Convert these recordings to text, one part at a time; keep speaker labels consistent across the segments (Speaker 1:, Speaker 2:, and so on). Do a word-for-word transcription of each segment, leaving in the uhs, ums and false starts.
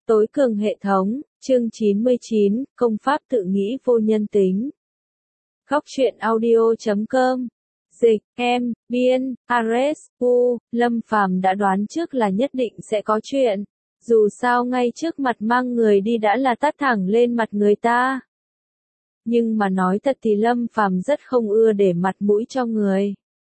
Speaker 1: Tối cường hệ thống, chương chín mươi chín, công pháp tự nghĩ vô nhân tính. Góc truyện audio chấm com. Dịch, em, biên, Ares, U, Lâm Phàm đã đoán trước là nhất định sẽ có chuyện. Dù sao ngay trước mặt mang người đi đã là tát thẳng lên mặt người ta. Nhưng mà nói thật thì Lâm Phàm rất không ưa để mặt mũi cho người.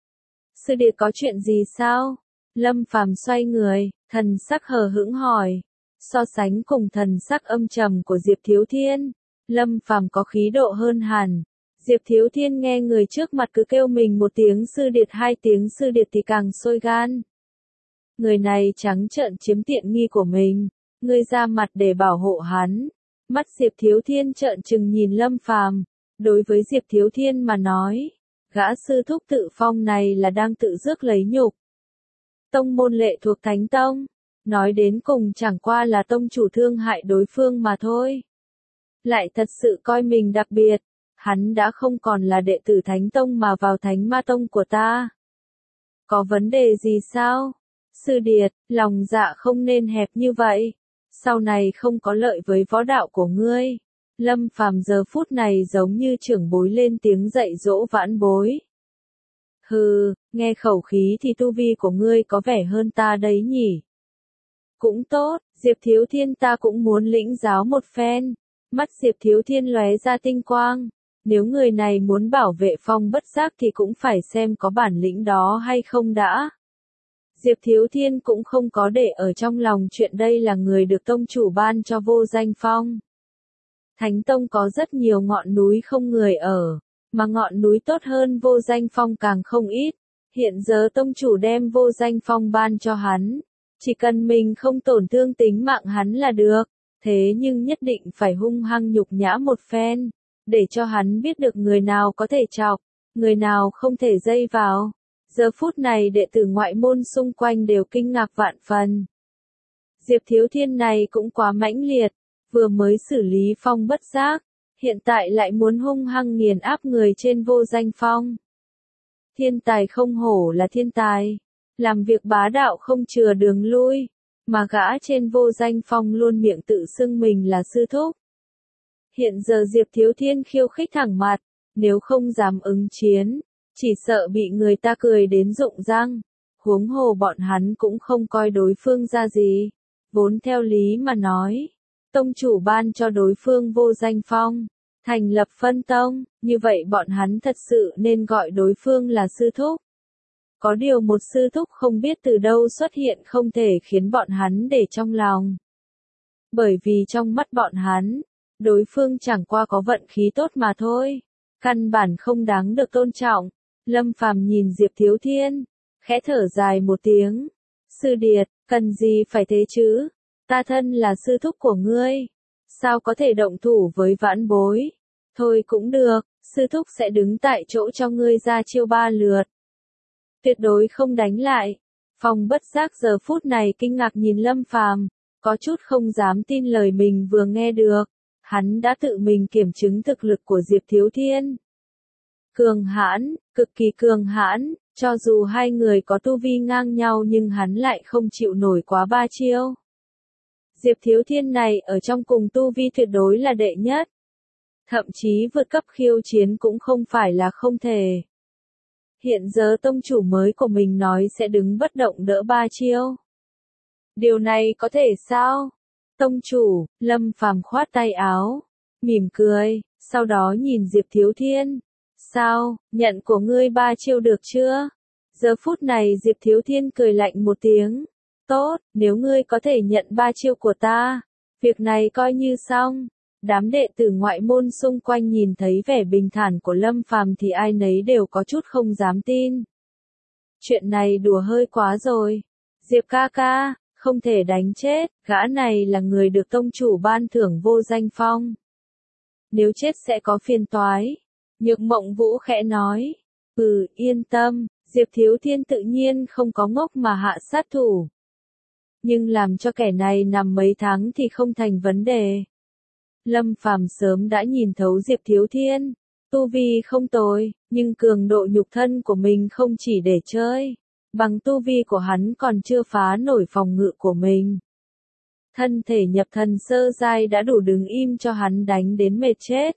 Speaker 1: Sư điệt có chuyện gì sao? Lâm Phàm xoay người, thần sắc hờ hững hỏi. So sánh cùng thần sắc âm trầm của Diệp Thiếu Thiên, Lâm Phàm có khí độ hơn hẳn. Diệp Thiếu Thiên nghe người trước mặt cứ kêu mình một tiếng sư điệt hai tiếng sư điệt thì càng sôi gan. Người này trắng trợn chiếm tiện nghi của mình, ngươi ra mặt để bảo hộ hắn. Mắt Diệp Thiếu Thiên trợn trừng nhìn Lâm Phàm, đối với Diệp Thiếu Thiên mà nói, gã sư thúc tự phong này là đang tự rước lấy nhục. Tông môn lệ thuộc Thánh Tông, nói đến cùng chẳng qua là tông chủ thương hại đối phương mà thôi. Lại thật sự coi mình đặc biệt, hắn đã không còn là đệ tử Thánh Tông mà vào Thánh Ma Tông của ta. Có vấn đề gì sao? Sư điệt, lòng dạ không nên hẹp như vậy. Sau này không có lợi với võ đạo của ngươi. Lâm Phàm giờ phút này giống như trưởng bối lên tiếng dạy dỗ vãn bối. Hừ, nghe khẩu khí thì tu vi của ngươi có vẻ hơn ta đấy nhỉ. Cũng tốt, Diệp Thiếu Thiên ta cũng muốn lĩnh giáo một phen. Mắt Diệp Thiếu Thiên lóe ra tinh quang. Nếu người này muốn bảo vệ Phong Bất Giác thì cũng phải xem có bản lĩnh đó hay không đã. Diệp Thiếu Thiên cũng không có để ở trong lòng chuyện đây là người được tông chủ ban cho Vô Danh Phong. Thánh Tông có rất nhiều ngọn núi không người ở, mà ngọn núi tốt hơn Vô Danh Phong càng không ít. Hiện giờ tông chủ đem Vô Danh Phong ban cho hắn. Chỉ cần mình không tổn thương tính mạng hắn là được, thế nhưng nhất định phải hung hăng nhục nhã một phen, để cho hắn biết được người nào có thể chọc, người nào không thể dây vào. Giờ phút này đệ tử ngoại môn xung quanh đều kinh ngạc vạn phần. Diệp Thiếu Thiên này cũng quá mãnh liệt, vừa mới xử lý Phong Bất Giác, hiện tại lại muốn hung hăng nghiền áp người trên Vô Danh Phong. Thiên tài không hổ là thiên tài. Làm việc bá đạo không chừa đường lui, mà gã trên Vô Danh Phong luôn miệng tự xưng mình là sư thúc. Hiện giờ Diệp Thiếu Thiên khiêu khích thẳng mặt, nếu không dám ứng chiến, chỉ sợ bị người ta cười đến rụng răng. Huống hồ bọn hắn cũng không coi đối phương ra gì. Vốn theo lý mà nói, tông chủ ban cho đối phương Vô Danh Phong, thành lập phân tông, như vậy bọn hắn thật sự nên gọi đối phương là sư thúc. Có điều một sư thúc không biết từ đâu xuất hiện không thể khiến bọn hắn để trong lòng. Bởi vì trong mắt bọn hắn, đối phương chẳng qua có vận khí tốt mà thôi, căn bản không đáng được tôn trọng. Lâm Phàm nhìn Diệp Thiếu Thiên, khẽ thở dài một tiếng. Sư điệt, cần gì phải thế chứ? Ta thân là sư thúc của ngươi, sao có thể động thủ với vãn bối? Thôi cũng được, sư thúc sẽ đứng tại chỗ cho ngươi ra chiêu ba lượt. Tuyệt đối không đánh lại. Phong Bất Giác giờ phút này kinh ngạc nhìn Lâm Phàm, có chút không dám tin lời mình vừa nghe được. Hắn đã tự mình kiểm chứng thực lực của Diệp Thiếu Thiên. Cường hãn, cực kỳ cường hãn, cho dù hai người có tu vi ngang nhau nhưng hắn lại không chịu nổi quá ba chiêu. Diệp Thiếu Thiên này ở trong cùng tu vi tuyệt đối là đệ nhất. Thậm chí vượt cấp khiêu chiến cũng không phải là không thể. Hiện giờ tông chủ mới của mình nói sẽ đứng bất động đỡ ba chiêu. Điều này có thể sao? Tông chủ, Lâm Phàm khoát tay áo, mỉm cười, sau đó nhìn Diệp Thiếu Thiên. Sao, nhận của ngươi ba chiêu được chưa? Giờ phút này Diệp Thiếu Thiên cười lạnh một tiếng. Tốt, nếu ngươi có thể nhận ba chiêu của ta, việc này coi như xong. Đám đệ tử ngoại môn xung quanh nhìn thấy vẻ bình thản của Lâm Phàm thì ai nấy đều có chút không dám tin. Chuyện này đùa hơi quá rồi. Diệp ca ca, không thể đánh chết, gã này là người được tông chủ ban thưởng Vô Danh Phong. Nếu chết sẽ có phiền toái. Nhược Mộng Vũ khẽ nói. Ừ, yên tâm, Diệp Thiếu Thiên tự nhiên không có ngốc mà hạ sát thủ. Nhưng làm cho kẻ này nằm mấy tháng thì không thành vấn đề. Lâm Phàm sớm đã nhìn thấu Diệp Thiếu Thiên, tu vi không tồi, nhưng cường độ nhục thân của mình không chỉ để chơi, bằng tu vi của hắn còn chưa phá nổi phòng ngự của mình. thân thể nhập thần sơ giai đã đủ đứng im cho hắn đánh đến mệt chết.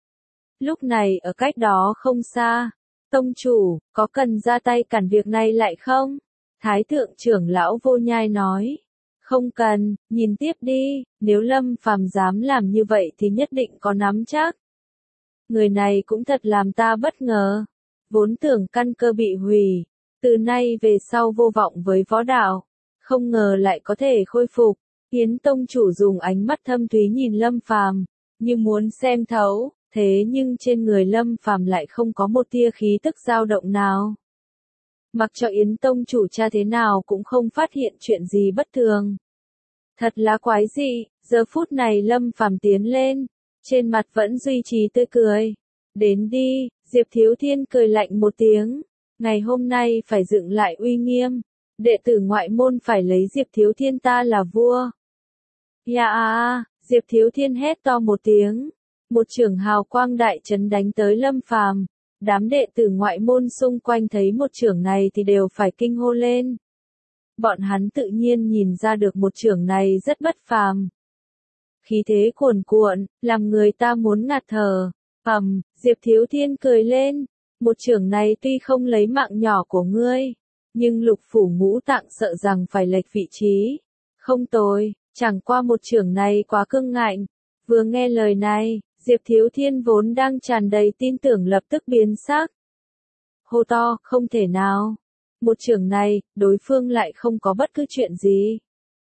Speaker 1: Lúc này ở cách đó không xa, tông chủ, có cần ra tay cản việc này lại không? Thái thượng trưởng lão Vô Nhai nói. Không cần, nhìn tiếp đi, nếu Lâm Phàm dám làm như vậy thì nhất định có nắm chắc. Người này cũng thật làm ta bất ngờ. Vốn tưởng căn cơ bị hủy, từ nay về sau vô vọng với võ đạo, không ngờ lại có thể khôi phục. Yến tông chủ dùng ánh mắt thâm thúy nhìn Lâm Phàm, như muốn xem thấu, thế nhưng trên người Lâm Phàm lại không có một tia khí tức dao động nào. Mặc cho Yến tông chủ tra thế nào cũng không phát hiện chuyện gì bất thường. Thật là quái dị, giờ phút này Lâm Phàm tiến lên, trên mặt vẫn duy trì tươi cười. Đến đi, Diệp Thiếu Thiên cười lạnh một tiếng, ngày hôm nay phải dựng lại uy nghiêm, đệ tử ngoại môn phải lấy Diệp Thiếu Thiên ta là vua. Ya à, Diệp Thiếu Thiên hét to một tiếng, một chưởng hào quang đại chấn đánh tới Lâm Phàm. Đám đệ tử ngoại môn xung quanh thấy một chưởng này thì đều phải kinh hô lên. Bọn hắn tự nhiên nhìn ra được một chưởng này rất bất phàm. Khí thế cuồn cuộn, làm người ta muốn ngạt thở. Ầm, Diệp Thiếu Thiên cười lên, một chưởng này tuy không lấy mạng nhỏ của ngươi, nhưng lục phủ ngũ tạng sợ rằng phải lệch vị trí. Không tồi, chẳng qua một chưởng này quá cương ngạnh. Vừa nghe lời này, Diệp Thiếu Thiên vốn đang tràn đầy tin tưởng lập tức biến sắc. Hô to, không thể nào. Một chưởng này, đối phương lại không có bất cứ chuyện gì.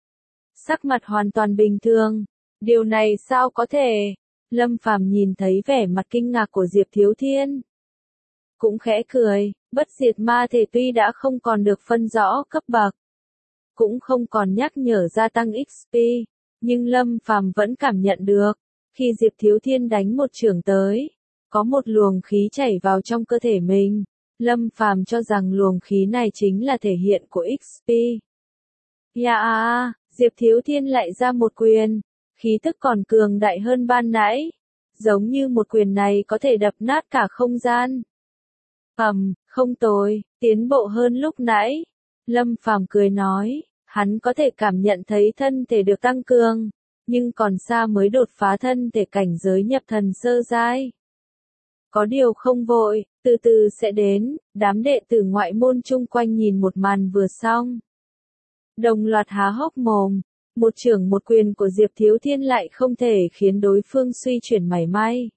Speaker 1: Sắc mặt hoàn toàn bình thường. Điều này sao có thể? Lâm Phàm nhìn thấy vẻ mặt kinh ngạc của Diệp Thiếu Thiên. Cũng khẽ cười, bất diệt ma thể tuy đã không còn được phân rõ cấp bậc, cũng không còn nhắc nhở gia tăng ích pê, nhưng Lâm Phàm vẫn cảm nhận được. Khi Diệp Thiếu Thiên đánh một chưởng tới, có một luồng khí chảy vào trong cơ thể mình. Lâm Phàm cho rằng luồng khí này chính là thể hiện của ích pê. Ya à, Diệp Thiếu Thiên lại ra một quyền, khí tức còn cường đại hơn ban nãy, giống như một quyền này có thể đập nát cả không gian. Ầm, không tồi, tiến bộ hơn lúc nãy. Lâm Phàm cười nói, hắn có thể cảm nhận thấy thân thể được tăng cường, nhưng còn xa mới đột phá thân thể cảnh giới nhập thần sơ giai. Có điều không vội, từ từ sẽ đến. Đám đệ tử ngoại môn chung quanh nhìn một màn vừa xong, đồng loạt há hốc mồm. Một chưởng một quyền của Diệp Thiếu Thiên lại không thể khiến đối phương suy chuyển mảy may.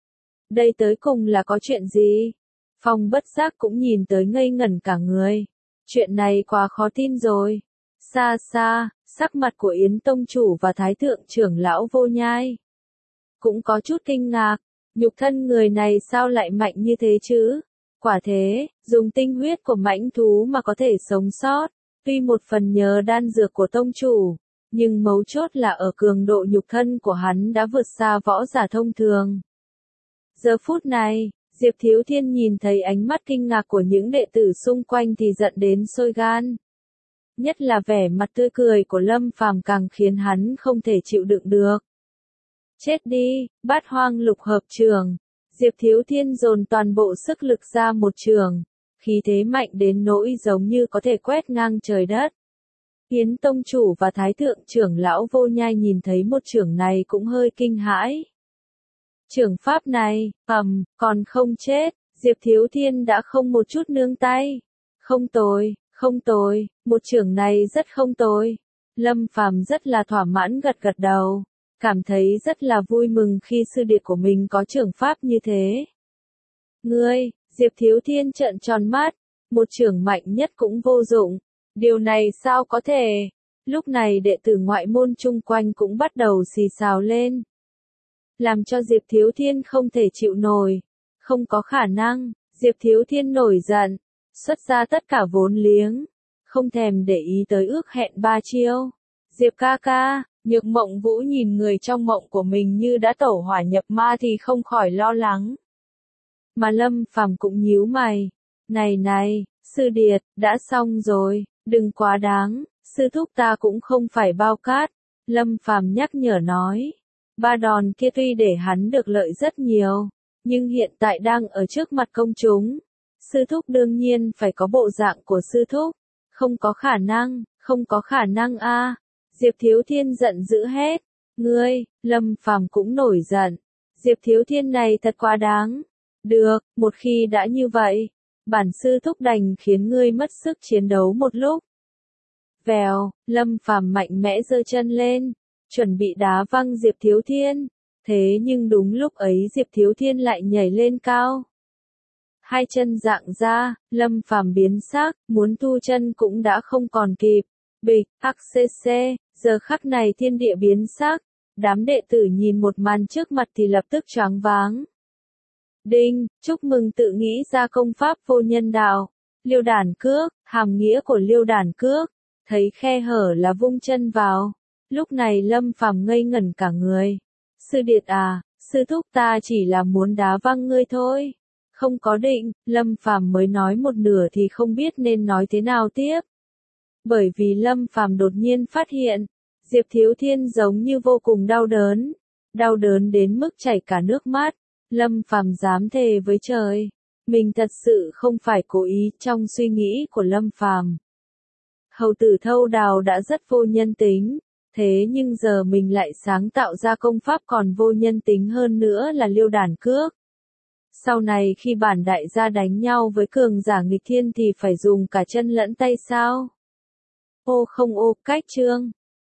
Speaker 1: Đây tới cùng là có chuyện gì? Phong bất giác cũng nhìn tới ngây ngẩn cả người. Chuyện này quá khó tin rồi. Xa xa, sắc mặt của Yến tông chủ và Thái thượng trưởng lão Vô Nhai cũng có chút kinh ngạc. Nhục thân người này sao lại mạnh như thế chứ? Quả thế, dùng tinh huyết của mãnh thú mà có thể sống sót, tuy một phần nhờ đan dược của tông chủ, nhưng mấu chốt là ở cường độ nhục thân của hắn đã vượt xa võ giả thông thường. Giờ phút này, Diệp Thiếu Thiên nhìn thấy ánh mắt kinh ngạc của những đệ tử xung quanh thì giận đến sôi gan. Nhất là vẻ mặt tươi cười của Lâm Phàm càng khiến hắn không thể chịu đựng được. Chết đi, bát hoang lục hợp trường. Diệp Thiếu Thiên dồn toàn bộ sức lực ra một trường, khí thế mạnh đến nỗi giống như có thể quét ngang trời đất. Yến tông chủ và Thái thượng trưởng lão Vô Nhai nhìn thấy một chưởng này cũng hơi kinh hãi. Chưởng pháp này, ầm, còn không chết, Diệp Thiếu Thiên đã không một chút nương tay. Không tồi, không tồi, một chưởng này rất không tồi. Lâm Phàm rất là thỏa mãn gật gật đầu, cảm thấy rất là vui mừng khi sư đệ của mình có chưởng pháp như thế. Ngươi, Diệp Thiếu Thiên trợn tròn mắt, một chưởng mạnh nhất cũng vô dụng. Điều này sao có thể? Lúc này đệ tử ngoại môn chung quanh cũng bắt đầu xì xào lên, làm cho Diệp Thiếu Thiên không thể chịu nổi. Không có khả năng. Diệp Thiếu Thiên nổi giận, xuất ra tất cả vốn liếng, không thèm để ý tới ước hẹn ba chiêu. Diệp ca ca, Nhược Mộng Vũ nhìn người trong mộng của mình như đã tẩu hỏa nhập ma thì không khỏi lo lắng. Mà Lâm Phàm cũng nhíu mày. Này này, sư điệt, đã xong rồi, đừng quá đáng, sư thúc ta cũng không phải bao cát. Lâm Phàm nhắc nhở nói, ba đòn kia tuy để hắn được lợi rất nhiều, nhưng hiện tại đang ở trước mặt công chúng. Sư thúc đương nhiên phải có bộ dạng của sư thúc. Không có khả năng, không có khả năng a. Diệp Thiếu Thiên giận dữ hét. Ngươi, Lâm Phàm cũng nổi giận. Diệp Thiếu Thiên này thật quá đáng. Được, một khi đã như vậy, bản sư thúc đành khiến ngươi mất sức chiến đấu một lúc. Vèo, Lâm Phàm mạnh mẽ giơ chân lên, chuẩn bị đá văng Diệp Thiếu Thiên. Thế nhưng đúng lúc ấy Diệp Thiếu Thiên lại nhảy lên cao. Hai chân dạng ra, Lâm Phàm biến sắc, muốn thu chân cũng đã không còn kịp. Bịch, ắc xê xê, giờ khắc này thiên địa biến sắc. Đám đệ tử nhìn một màn trước mặt thì lập tức choáng váng. Đinh, chúc mừng tự nghĩ ra công pháp vô nhân đạo. Liêu đản cước, hàm nghĩa của liêu đản cước. Thấy khe hở là vung chân vào. Lúc này Lâm Phàm ngây ngẩn cả người. Sư điệt à, sư thúc ta chỉ là muốn đá văng ngươi thôi. Không có định, Lâm Phàm mới nói một nửa thì không biết nên nói thế nào tiếp. Bởi vì Lâm Phàm đột nhiên phát hiện, Diệp Thiếu Thiên giống như vô cùng đau đớn. Đau đớn đến mức chảy cả nước mắt. Lâm Phàm dám thề với trời. Mình thật sự không phải cố ý. Trong suy nghĩ của Lâm Phàm, Hầu tử Thâu Đào đã rất vô nhân tính. Thế nhưng giờ mình lại sáng tạo ra công pháp còn vô nhân tính hơn nữa là liêu đản cước. Sau này khi bản đại gia đánh nhau với cường giả nghịch thiên thì phải dùng cả chân lẫn tay sao? Ô không ô, cách chương.